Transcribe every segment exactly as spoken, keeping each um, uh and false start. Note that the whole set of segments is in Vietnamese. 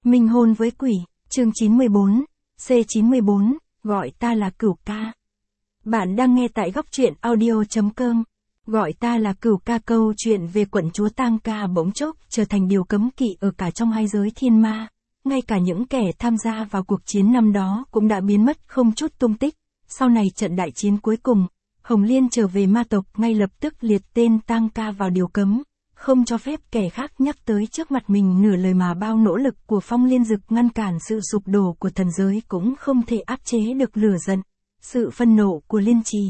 Minh hôn với quỷ, chương chín mươi bốn, C chín mươi bốn, gọi ta là Cửu Ca. Bạn đang nghe tại góc truyện audio chấm com. Gọi ta là Cửu Ca, câu chuyện về quận chúa Tang Ca bỗng chốc trở thành điều cấm kỵ ở cả trong hai giới thiên ma. Ngay cả những kẻ tham gia vào cuộc chiến năm đó cũng đã biến mất không chút tung tích. Sau này trận đại chiến cuối cùng, Hồng Liên trở về ma tộc ngay lập tức liệt tên Tang Ca vào điều cấm, không cho phép kẻ khác nhắc tới trước mặt mình nửa lời, mà bao nỗ lực của Phong Liên Dực ngăn cản sự sụp đổ của thần giới cũng không thể áp chế được lửa giận, sự phân nộ của Liên Trì.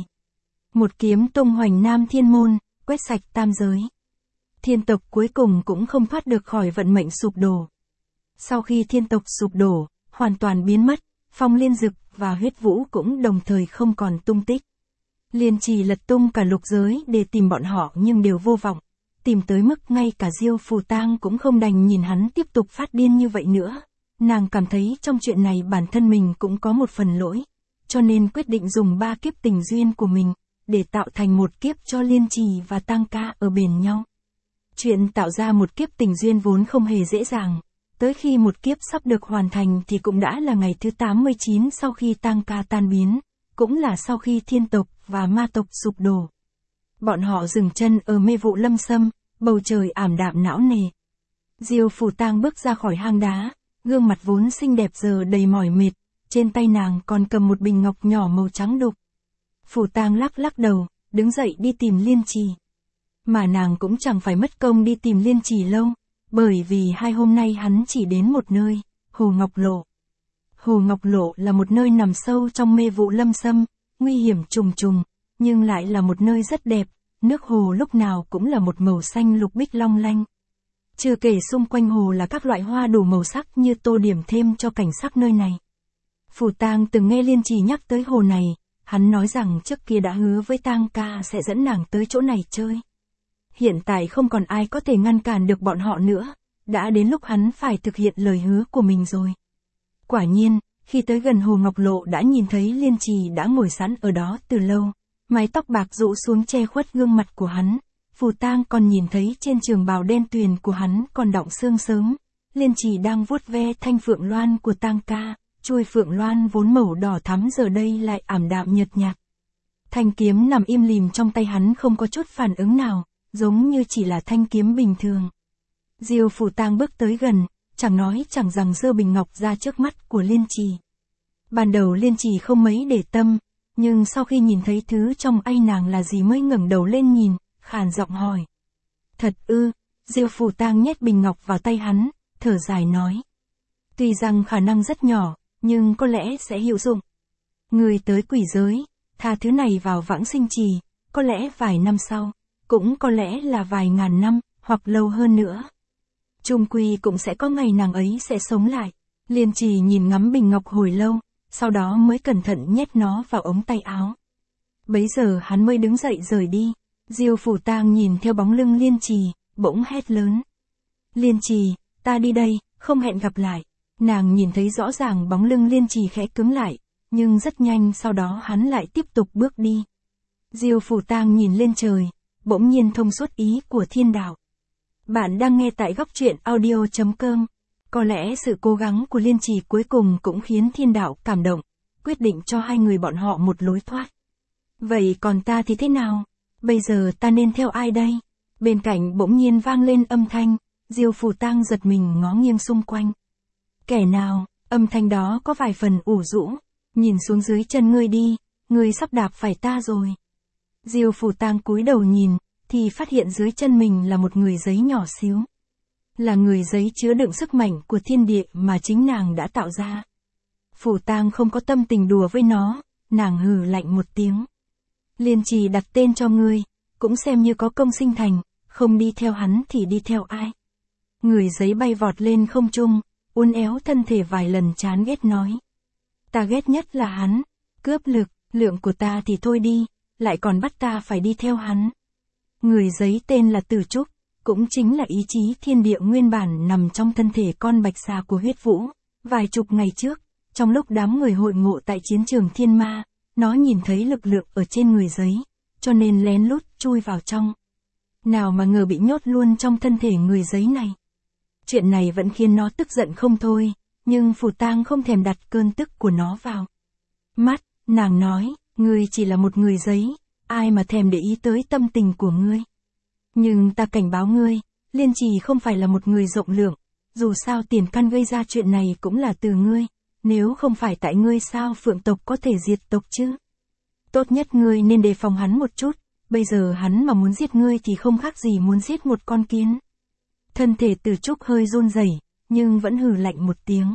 Một kiếm tung hoành Nam Thiên Môn, quét sạch tam giới. Thiên tộc cuối cùng cũng không thoát được khỏi vận mệnh sụp đổ. Sau khi thiên tộc sụp đổ, hoàn toàn biến mất, Phong Liên Dực và Huyết Vũ cũng đồng thời không còn tung tích. Liên Trì lật tung cả lục giới để tìm bọn họ nhưng đều vô vọng, tìm tới mức ngay cả Diêu Phù Tang cũng không đành nhìn hắn tiếp tục phát điên như vậy nữa. Nàng cảm thấy trong chuyện này bản thân mình cũng có một phần lỗi, cho nên quyết định dùng ba kiếp tình duyên của mình, để tạo thành một kiếp cho Liên Trì và Tang Ca ở bền nhau. Chuyện tạo ra một kiếp tình duyên vốn không hề dễ dàng, tới khi một kiếp sắp được hoàn thành thì cũng đã là ngày thứ tám mươi chín sau khi Tang Ca tan biến, cũng là sau khi thiên tộc và ma tộc sụp đổ. Bọn họ dừng chân ở mê vụ lâm sâm, bầu trời ảm đạm não nề. Diêu Phù Tang bước ra khỏi hang đá, gương mặt vốn xinh đẹp giờ đầy mỏi mệt, trên tay nàng còn cầm một bình ngọc nhỏ màu trắng đục. Phù Tang lắc lắc đầu, đứng dậy đi tìm Liên Trì. Mà nàng cũng chẳng phải mất công đi tìm Liên Trì lâu, bởi vì hai hôm nay hắn chỉ đến một nơi, Hồ Ngọc Lộ. Hồ Ngọc Lộ là một nơi nằm sâu trong mê vụ lâm sâm, nguy hiểm trùng trùng, nhưng lại là một nơi rất đẹp, nước hồ lúc nào cũng là một màu xanh lục bích long lanh. Chưa kể xung quanh hồ là các loại hoa đủ màu sắc như tô điểm thêm cho cảnh sắc nơi này. Phù Tang từng nghe Liên Trì nhắc tới hồ này, hắn nói rằng trước kia đã hứa với Tang Ca sẽ dẫn nàng tới chỗ này chơi. Hiện tại không còn ai có thể ngăn cản được bọn họ nữa, đã đến lúc hắn phải thực hiện lời hứa của mình rồi. Quả nhiên, khi tới gần Hồ Ngọc Lộ đã nhìn thấy Liên Trì đã ngồi sẵn ở đó từ lâu, mái tóc bạc rũ xuống che khuất gương mặt của hắn. Phù Tang còn nhìn thấy trên trường bào đen tuyền của hắn còn đọng sương sớm. Liên Trì đang vuốt ve thanh phượng loan của Tang Ca, chuôi phượng loan vốn màu đỏ thắm giờ đây lại ảm đạm nhợt nhạt. Thanh kiếm nằm im lìm trong tay hắn không có chút phản ứng nào, giống như chỉ là thanh kiếm bình thường. Diêu Phù Tang bước tới gần, chẳng nói chẳng rằng giơ bình ngọc ra trước mắt của Liên Trì. Ban đầu Liên Trì không mấy để tâm, nhưng sau khi nhìn thấy thứ trong tay nàng là gì mới ngẩng đầu lên nhìn, khàn giọng hỏi. Thật ư? Diêu Phù Tang nhét bình ngọc vào tay hắn, thở dài nói. Tuy rằng khả năng rất nhỏ, nhưng có lẽ sẽ hữu dụng. Người tới quỷ giới, tha thứ này vào vãng sinh trì, có lẽ vài năm sau, cũng có lẽ là vài ngàn năm, hoặc lâu hơn nữa. Chung quy cũng sẽ có ngày nàng ấy sẽ sống lại. Liên Trì nhìn ngắm bình ngọc hồi lâu, sau đó mới cẩn thận nhét nó vào ống tay áo. Bấy giờ hắn mới đứng dậy rời đi. Diêu Phù Tang nhìn theo bóng lưng Liên Trì, bỗng hét lớn. Liên Trì, ta đi đây, không hẹn gặp lại. Nàng nhìn thấy rõ ràng bóng lưng Liên Trì khẽ cứng lại, nhưng rất nhanh sau đó hắn lại tiếp tục bước đi. Diêu Phù Tang nhìn lên trời, bỗng nhiên thông suốt ý của thiên đạo. Bạn đang nghe tại góc truyện audio chấm com. Có lẽ sự cố gắng của Liên Trì cuối cùng cũng khiến thiên đạo cảm động, quyết định cho hai người bọn họ một lối thoát. Vậy còn ta thì thế nào? Bây giờ ta nên theo ai đây? Bên cạnh bỗng nhiên vang lên âm thanh, Diêu Phù Tang giật mình ngó nghiêng xung quanh. Kẻ nào? Âm thanh đó có vài phần ủ rũ. Nhìn xuống dưới chân ngươi đi, ngươi sắp đạp phải ta rồi. Diêu Phù Tang cúi đầu nhìn, thì phát hiện dưới chân mình là một người giấy nhỏ xíu. Là người giấy chứa đựng sức mạnh của thiên địa mà chính nàng đã tạo ra. Phù Tang không có tâm tình đùa với nó, nàng hừ lạnh một tiếng. Liên Trì đặt tên cho ngươi, cũng xem như có công sinh thành, không đi theo hắn thì đi theo ai. Người giấy bay vọt lên không trung, uốn éo thân thể vài lần chán ghét nói. Ta ghét nhất là hắn, cướp lực, lượng của ta thì thôi đi, lại còn bắt ta phải đi theo hắn. Người giấy tên là Từ Trúc, cũng chính là ý chí thiên địa nguyên bản nằm trong thân thể con bạch xà của Huyết Vũ. Vài chục ngày trước, trong lúc đám người hội ngộ tại chiến trường thiên ma, nó nhìn thấy lực lượng ở trên người giấy, cho nên lén lút chui vào trong. Nào mà ngờ bị nhốt luôn trong thân thể người giấy này. Chuyện này vẫn khiến nó tức giận không thôi, nhưng Phù Tang không thèm đặt cơn tức của nó vào mắt, nàng nói, ngươi chỉ là một người giấy, ai mà thèm để ý tới tâm tình của ngươi. Nhưng ta cảnh báo ngươi, Liên Trì không phải là một người rộng lượng, dù sao tiền căn gây ra chuyện này cũng là từ ngươi, nếu không phải tại ngươi sao Phượng tộc có thể diệt tộc chứ? Tốt nhất ngươi nên đề phòng hắn một chút, bây giờ hắn mà muốn giết ngươi thì không khác gì muốn giết một con kiến. Thân thể Từ Trúc hơi run rẩy, nhưng vẫn hừ lạnh một tiếng.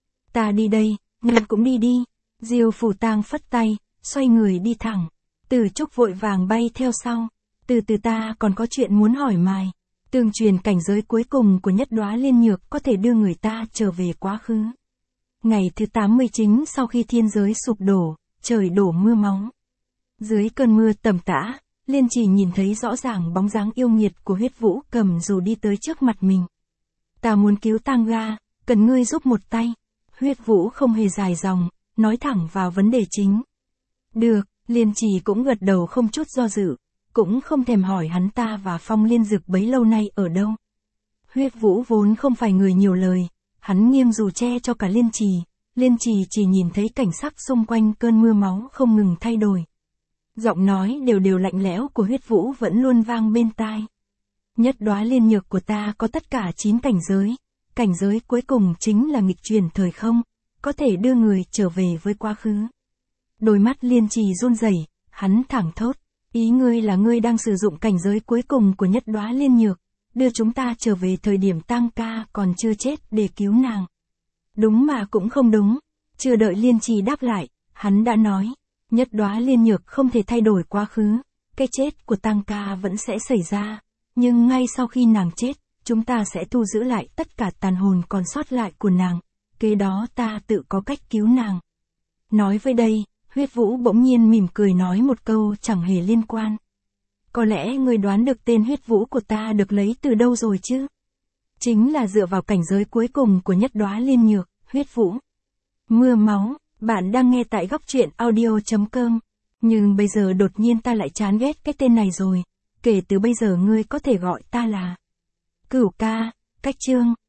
Ta đi đây, ngươi cũng đi đi. Diêu Phù Tang phất tay, xoay người đi thẳng. Từ Trúc vội vàng bay theo sau. Từ từ ta còn có chuyện muốn hỏi mày. Tương truyền cảnh giới cuối cùng của Nhất Đóa Liên Nhược có thể đưa người ta trở về quá khứ. Ngày thứ tám mươi chín sau khi thiên giới sụp đổ, trời đổ mưa máu. Dưới cơn mưa tầm tã, Liên Trì nhìn thấy rõ ràng bóng dáng yêu nghiệt của Huyết Vũ cầm dù đi tới trước mặt mình. Ta muốn cứu Tang Ga, cần ngươi giúp một tay. Huyết Vũ không hề dài dòng, nói thẳng vào vấn đề chính. Được, Liên Trì cũng gật đầu không chút do dự, cũng không thèm hỏi hắn ta và Phong Liên Dực bấy lâu nay ở đâu. Huyết Vũ vốn không phải người nhiều lời, hắn nghiêng dù che cho cả Liên Trì, Liên Trì chỉ nhìn thấy cảnh sắc xung quanh cơn mưa máu không ngừng thay đổi. Giọng nói đều đều lạnh lẽo của Huyết Vũ vẫn luôn vang bên tai. Nhất Đóa Liên Nhược của ta có tất cả chín cảnh giới, cảnh giới cuối cùng chính là nghịch chuyển thời không, có thể đưa người trở về với quá khứ. Đôi mắt Liên Trì run rẩy, hắn thẳng thốt, ý ngươi là ngươi đang sử dụng cảnh giới cuối cùng của Nhất Đóa Liên Nhược, đưa chúng ta trở về thời điểm Tang Ca còn chưa chết để cứu nàng. Đúng mà cũng không đúng, chưa đợi Liên Trì đáp lại, hắn đã nói, Nhất Đóa Liên Nhược không thể thay đổi quá khứ, cái chết của Tang Ca vẫn sẽ xảy ra, nhưng ngay sau khi nàng chết, chúng ta sẽ thu giữ lại tất cả tàn hồn còn sót lại của nàng, kế đó ta tự có cách cứu nàng. Nói với đây, Huyết Vũ bỗng nhiên mỉm cười nói một câu chẳng hề liên quan. Có lẽ ngươi đoán được tên Huyết Vũ của ta được lấy từ đâu rồi chứ? Chính là dựa vào cảnh giới cuối cùng của Nhất Đóa Liên Nhược, Huyết Vũ. Mưa máu, bạn đang nghe tại góc truyện audio chấm com. Nhưng bây giờ đột nhiên ta lại chán ghét cái tên này rồi. Kể từ bây giờ ngươi có thể gọi ta là Cửu Ca, cách chương.